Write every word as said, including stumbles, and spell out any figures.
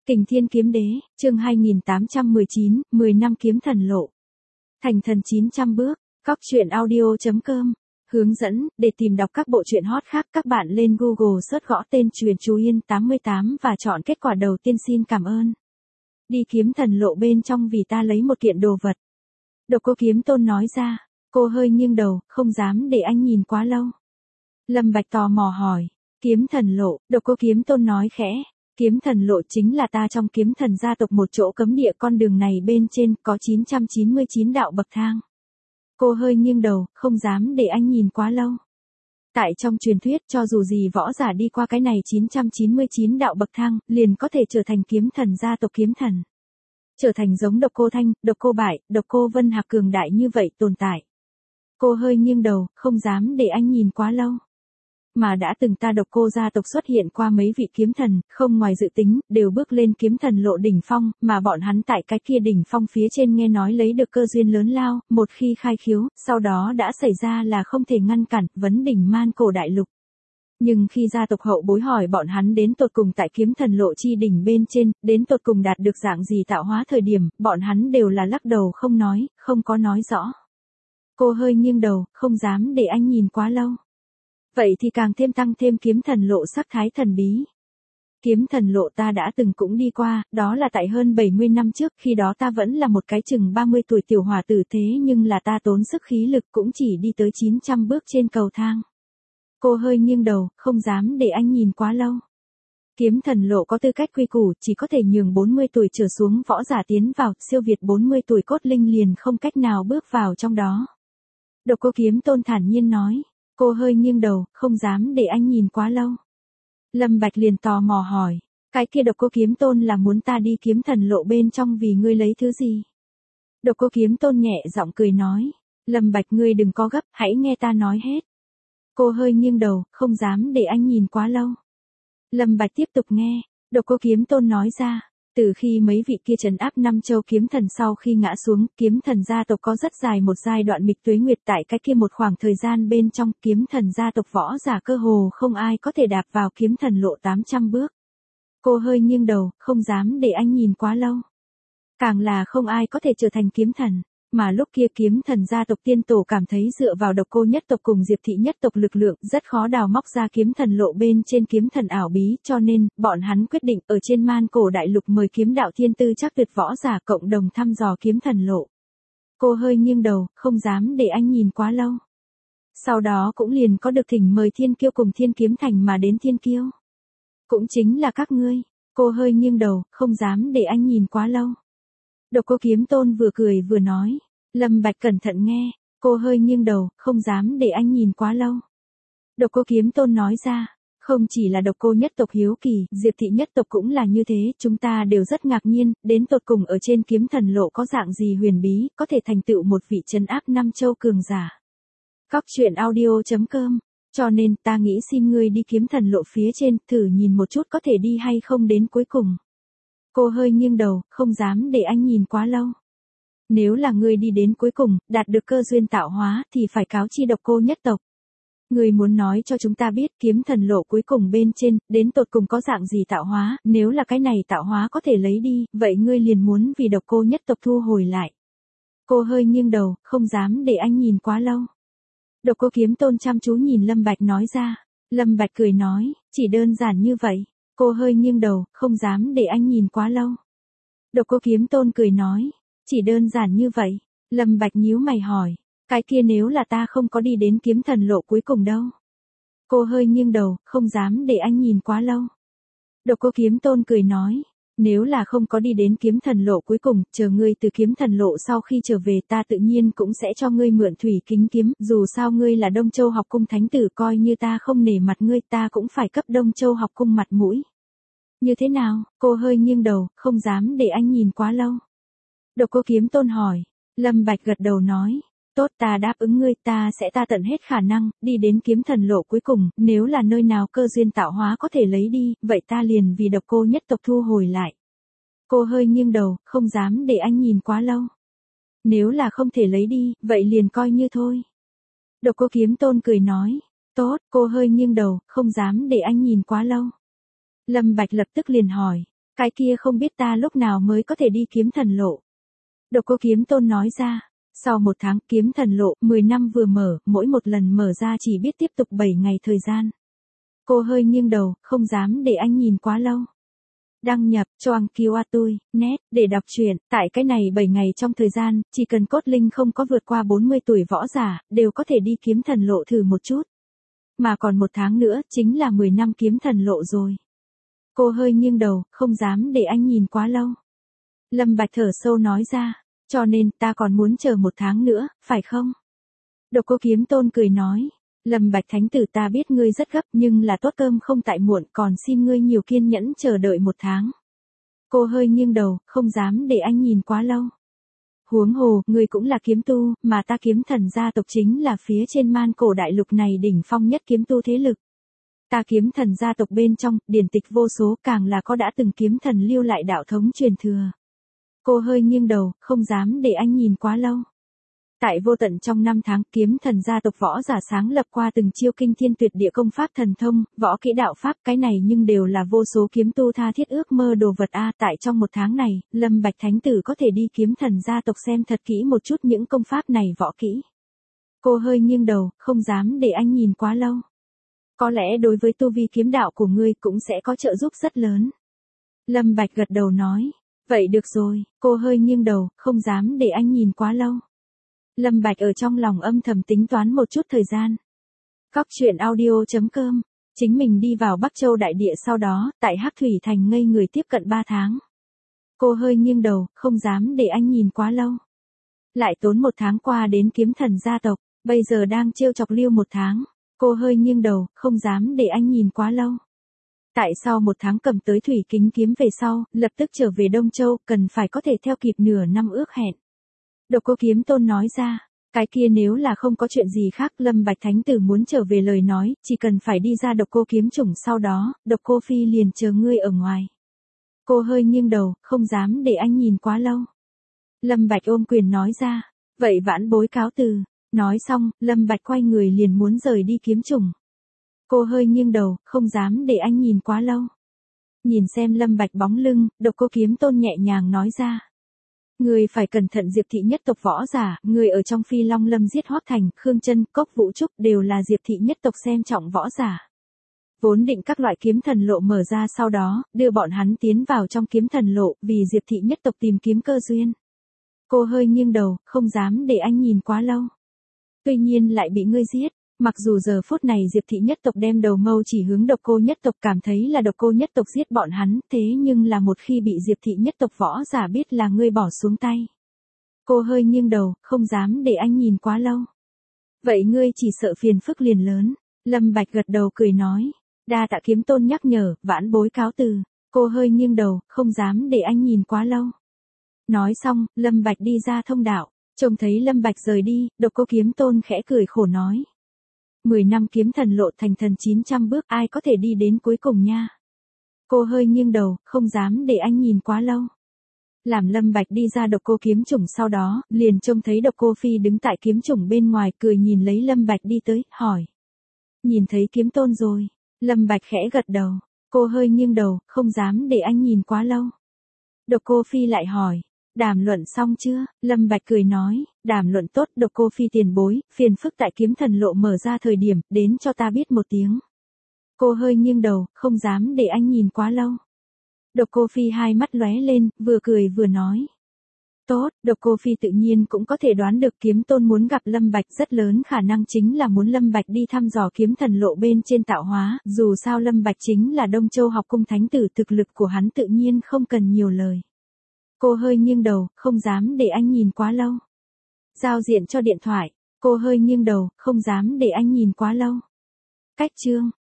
Kình Thiên Kiếm Đế, chương hai nghìn tám trăm mười chín, mười năm kiếm thần lộ. Thành thần chín trăm bước, cóc truyện audio chấm com. Hướng dẫn, để tìm đọc các bộ truyện hot khác các bạn lên Google search gõ tên Truyện Chú Yên tám mươi tám và chọn kết quả đầu tiên xin cảm ơn. Đi kiếm thần lộ bên trong vì ta lấy một kiện đồ vật. Độc Cô Kiếm Tôn nói ra, cô hơi nghiêng đầu, không dám để anh nhìn quá lâu. Lâm Bạch tò mò hỏi, kiếm thần lộ, Độc Cô Kiếm Tôn nói khẽ. Kiếm thần lộ chính là ta trong kiếm thần gia tộc một chỗ cấm địa, con đường này bên trên có chín trăm chín mươi chín đạo bậc thang. Cô hơi nghiêng đầu, không dám để anh nhìn quá lâu. Tại trong truyền thuyết cho dù gì võ giả đi qua cái này chín trăm chín mươi chín đạo bậc thang, liền có thể trở thành kiếm thần gia tộc kiếm thần. Trở thành giống Độc Cô Thanh, Độc Cô Bại, Độc Cô Vân Hạc cường đại như vậy tồn tại. Cô hơi nghiêng đầu, không dám để anh nhìn quá lâu. Mà đã từng ta Độc Cô gia tộc xuất hiện qua mấy vị kiếm thần, không ngoài dự tính, đều bước lên kiếm thần lộ đỉnh phong, mà bọn hắn tại cái kia đỉnh phong phía trên nghe nói lấy được cơ duyên lớn lao, một khi khai khiếu, sau đó đã xảy ra là không thể ngăn cản, vấn đỉnh man cổ đại lục. Nhưng khi gia tộc hậu bối hỏi bọn hắn đến tột cùng tại kiếm thần lộ chi đỉnh bên trên, đến tột cùng đạt được dạng gì tạo hóa thời điểm, bọn hắn đều là lắc đầu không nói, không có nói rõ. Cô hơi nghiêng đầu, không dám để anh nhìn quá lâu. Vậy thì càng thêm tăng thêm kiếm thần lộ sắc thái thần bí. Kiếm thần lộ ta đã từng cũng đi qua, đó là tại hơn bảy mươi năm trước, khi đó ta vẫn là một cái chừng ba mươi tuổi tiểu hòa tử, thế nhưng là ta tốn sức khí lực cũng chỉ đi tới chín trăm bước trên cầu thang. Cô hơi nghiêng đầu, không dám để anh nhìn quá lâu. Kiếm thần lộ có tư cách quy củ, chỉ có thể nhường bốn mươi tuổi trở xuống võ giả tiến vào, siêu việt bốn mươi tuổi cốt linh liền không cách nào bước vào trong đó. Độc Cô Kiếm Tôn thản nhiên nói. Cô hơi nghiêng đầu, không dám để anh nhìn quá lâu. Lâm Bạch liền tò mò hỏi, cái kia Độc Cô Kiếm Tôn là muốn ta đi kiếm thần lộ bên trong vì ngươi lấy thứ gì? Độc Cô Kiếm Tôn nhẹ giọng cười nói, Lâm Bạch ngươi đừng có gấp, hãy nghe ta nói hết. Cô hơi nghiêng đầu, không dám để anh nhìn quá lâu. Lâm Bạch tiếp tục nghe, Độc Cô Kiếm Tôn nói ra. Từ khi mấy vị kia trấn áp năm châu kiếm thần sau khi ngã xuống, kiếm thần gia tộc có rất dài một giai đoạn mịch tuế nguyệt, tại cái kia một khoảng thời gian bên trong, kiếm thần gia tộc võ giả cơ hồ không ai có thể đạp vào kiếm thần lộ tám trăm bước. Cô hơi nghiêng đầu, không dám để anh nhìn quá lâu. Càng là không ai có thể trở thành kiếm thần. Mà lúc kia kiếm thần gia tộc tiên tổ cảm thấy dựa vào Độc Cô nhất tộc cùng Diệp thị nhất tộc lực lượng rất khó đào móc ra kiếm thần lộ bên trên kiếm thần ảo bí, cho nên, bọn hắn quyết định ở trên man cổ đại lục mời kiếm đạo thiên tư chắc tuyệt võ giả cộng đồng thăm dò kiếm thần lộ. Cô hơi nghiêng đầu, không dám để anh nhìn quá lâu. Sau đó cũng liền có được thỉnh mời thiên kiêu cùng thiên kiếm thành mà đến thiên kiêu. Cũng chính là các ngươi. Cô hơi nghiêng đầu, không dám để anh nhìn quá lâu. Độc Cô Kiếm Tôn vừa cười vừa nói. Lâm Bạch cẩn thận nghe, cô hơi nghiêng đầu, không dám để anh nhìn quá lâu. Độc Cô Kiếm Tôn nói ra, không chỉ là Độc Cô nhất tộc hiếu kỳ, Diệp thị nhất tộc cũng là như thế, chúng ta đều rất ngạc nhiên, đến tột cùng ở trên kiếm thần lộ có dạng gì huyền bí, có thể thành tựu một vị trấn áp năm châu cường giả. Cóc truyện audio chấm com, cho nên ta nghĩ xin ngươi đi kiếm thần lộ phía trên, thử nhìn một chút có thể đi hay không đến cuối cùng. Cô hơi nghiêng đầu, không dám để anh nhìn quá lâu. Nếu là ngươi đi đến cuối cùng, đạt được cơ duyên tạo hóa, thì phải cáo chi Độc Cô nhất tộc. Ngươi muốn nói cho chúng ta biết kiếm thần lộ cuối cùng bên trên, đến tột cùng có dạng gì tạo hóa, nếu là cái này tạo hóa có thể lấy đi, vậy ngươi liền muốn vì Độc Cô nhất tộc thu hồi lại. Cô hơi nghiêng đầu, không dám để anh nhìn quá lâu. Độc Cô Kiếm Tôn chăm chú nhìn Lâm Bạch nói ra. Lâm Bạch cười nói, chỉ đơn giản như vậy. Cô hơi nghiêng đầu, không dám để anh nhìn quá lâu. Độc Cô Kiếm Tôn cười nói, chỉ đơn giản như vậy. Lâm Bạch nhíu mày hỏi, cái kia nếu là ta không có đi đến kiếm thần lộ cuối cùng đâu? Cô hơi nghiêng đầu, không dám để anh nhìn quá lâu. Độc Cô Kiếm Tôn cười nói, nếu là không có đi đến kiếm thần lộ cuối cùng, chờ ngươi từ kiếm thần lộ sau khi trở về ta tự nhiên cũng sẽ cho ngươi mượn thủy kính kiếm, dù sao ngươi là Đông Châu học cung thánh tử, coi như ta không nể mặt ngươi ta cũng phải cấp Đông Châu học cung mặt mũi. Như thế nào? Cô hơi nghiêng đầu, không dám để anh nhìn quá lâu. Độc Cô Kiếm Tôn hỏi. Lâm Bạch gật đầu nói, tốt ta đáp ứng ngươi, ta sẽ ta tận hết khả năng, đi đến kiếm thần lộ cuối cùng, nếu là nơi nào cơ duyên tạo hóa có thể lấy đi, vậy ta liền vì Độc Cô nhất tộc thu hồi lại. Cô hơi nghiêng đầu, không dám để anh nhìn quá lâu. Nếu là không thể lấy đi, vậy liền coi như thôi. Độc Cô Kiếm Tôn cười nói, tốt, cô hơi nghiêng đầu, không dám để anh nhìn quá lâu. Lâm Bạch lập tức liền hỏi, Cái kia không biết ta lúc nào mới có thể đi kiếm thần lộ. Độc Cô Kiếm Tôn nói ra. Sau một tháng kiếm thần lộ, mười năm vừa mở, mỗi một lần mở ra chỉ biết tiếp tục bảy ngày thời gian. Cô hơi nghiêng đầu, không dám để anh nhìn quá lâu. Đăng nhập, choang kiu a tui, net, để đọc truyện, tại cái này bảy ngày trong thời gian, chỉ cần cốt linh không có vượt qua bốn mươi tuổi võ giả, đều có thể đi kiếm thần lộ thử một chút. Mà còn một tháng nữa, chính là mười năm kiếm thần lộ rồi. Cô hơi nghiêng đầu, không dám để anh nhìn quá lâu. Lâm Bạch thở sâu nói ra, cho nên ta còn muốn chờ một tháng nữa, phải không? Độc Cô Kiếm Tôn cười nói, Lâm Bạch Thánh Tử ta biết ngươi rất gấp nhưng là tốt cơm không tại muộn, còn xin ngươi nhiều kiên nhẫn chờ đợi một tháng. Cô hơi nghiêng đầu, không dám để anh nhìn quá lâu. Huống hồ, ngươi cũng là kiếm tu, mà ta kiếm thần gia tộc chính là phía trên man cổ đại lục này đỉnh phong nhất kiếm tu thế lực. Ta kiếm thần gia tộc bên trong, điển tịch vô số, càng là có đã từng kiếm thần lưu lại đạo thống truyền thừa. Cô hơi nghiêng đầu, không dám để anh nhìn quá lâu. Tại vô tận trong năm tháng, kiếm thần gia tộc võ giả sáng lập qua từng chiêu kinh thiên tuyệt địa công pháp thần thông, võ kỹ đạo pháp, cái này nhưng đều là vô số kiếm tu tha thiết ước mơ đồ vật a. Tại trong một tháng này, Lâm Bạch Thánh Tử có thể đi kiếm thần gia tộc xem thật kỹ một chút những công pháp này võ kỹ. Cô hơi nghiêng đầu, không dám để anh nhìn quá lâu. Có lẽ đối với tu vi kiếm đạo của ngươi cũng sẽ có trợ giúp rất lớn. Lâm Bạch gật đầu nói, vậy được rồi. Cô hơi nghiêng đầu, không dám để anh nhìn quá lâu. Lâm Bạch ở trong lòng âm thầm tính toán một chút thời gian. Cóc truyện audio chấm com, chính mình đi vào Bắc Châu đại địa sau đó, tại Hắc Thủy Thành ngây người tiếp cận ba tháng. Cô hơi nghiêng đầu, không dám để anh nhìn quá lâu. Lại tốn một tháng qua đến kiếm thần gia tộc, bây giờ đang trêu chọc Lưu một tháng. Cô hơi nghiêng đầu, không dám để anh nhìn quá lâu. Tại sau một tháng cầm tới thủy kính kiếm về sau, lập tức trở về Đông Châu, cần phải có thể theo kịp nửa năm ước hẹn. Độc Cô Kiếm Tôn nói ra, cái kia nếu là không có chuyện gì khác, Lâm Bạch Thánh Tử muốn trở về lời nói, chỉ cần phải đi ra Độc Cô Kiếm Chủng sau đó, Độc Cô Phi liền chờ ngươi ở ngoài. Cô hơi nghiêng đầu, không dám để anh nhìn quá lâu. Lâm Bạch ôm quyền nói ra, vậy vãn bối cáo từ. Nói xong, Lâm Bạch quay người liền muốn rời đi kiếm chủng. Cô hơi nghiêng đầu, không dám để anh nhìn quá lâu. Nhìn xem Lâm Bạch bóng lưng, Độc Cô Kiếm Tôn nhẹ nhàng nói ra. Người phải cẩn thận Diệp thị nhất tộc võ giả, người ở trong Phi Long Lâm giết Hoắc Thành, Khương Chân, Cốc Vũ Trúc đều là Diệp thị nhất tộc xem trọng võ giả. Vốn định các loại kiếm thần lộ mở ra sau đó, đưa bọn hắn tiến vào trong kiếm thần lộ, vì Diệp thị nhất tộc tìm kiếm cơ duyên. Cô hơi nghiêng đầu, không dám để anh nhìn quá lâu. Tuy nhiên lại bị ngươi giết, mặc dù giờ phút này Diệp thị nhất tộc đem đầu mâu chỉ hướng Độc Cô nhất tộc, cảm thấy là Độc Cô nhất tộc giết bọn hắn, thế nhưng là một khi bị Diệp thị nhất tộc võ giả biết là ngươi bỏ xuống tay. Cô hơi nghiêng đầu, không dám để anh nhìn quá lâu. Vậy ngươi chỉ sợ phiền phức liền lớn. Lâm Bạch gật đầu cười nói, đa tạ Kiếm Tôn nhắc nhở, vãn bối cáo từ. Cô hơi nghiêng đầu, không dám để anh nhìn quá lâu. Nói xong, Lâm Bạch đi ra thông đạo. Trông thấy Lâm Bạch rời đi, Độc Cô Kiếm Tôn khẽ cười khổ nói. Mười năm kiếm thần lộ thành thần chín trăm bước, ai có thể đi đến cuối cùng nha. Cô hơi nghiêng đầu, không dám để anh nhìn quá lâu. Làm Lâm Bạch đi ra Độc Cô Kiếm Chủng sau đó, liền trông thấy Độc Cô Phi đứng tại kiếm chủng bên ngoài cười nhìn lấy Lâm Bạch đi tới, hỏi. Nhìn thấy Kiếm Tôn rồi. Lâm Bạch khẽ gật đầu. Cô hơi nghiêng đầu, không dám để anh nhìn quá lâu. Độc Cô Phi lại hỏi. Đàm luận xong chưa? Lâm Bạch cười nói, đàm luận tốt. Độc Cô Phi tiền bối, phiền phức tại kiếm thần lộ mở ra thời điểm, đến cho ta biết một tiếng. Cô hơi nghiêng đầu, không dám để anh nhìn quá lâu. Độc Cô Phi hai mắt lóe lên, vừa cười vừa nói. Tốt, Độc Cô Phi tự nhiên cũng có thể đoán được Kiếm Tôn muốn gặp Lâm Bạch, rất lớn khả năng chính là muốn Lâm Bạch đi thăm dò kiếm thần lộ bên trên tạo hóa, dù sao Lâm Bạch chính là Đông Châu học cung thánh tử, thực lực của hắn tự nhiên không cần nhiều lời. Cô hơi nghiêng đầu, không dám để anh nhìn quá lâu. Giao diện cho điện thoại. Cô hơi nghiêng đầu, không dám để anh nhìn quá lâu. Cách chương.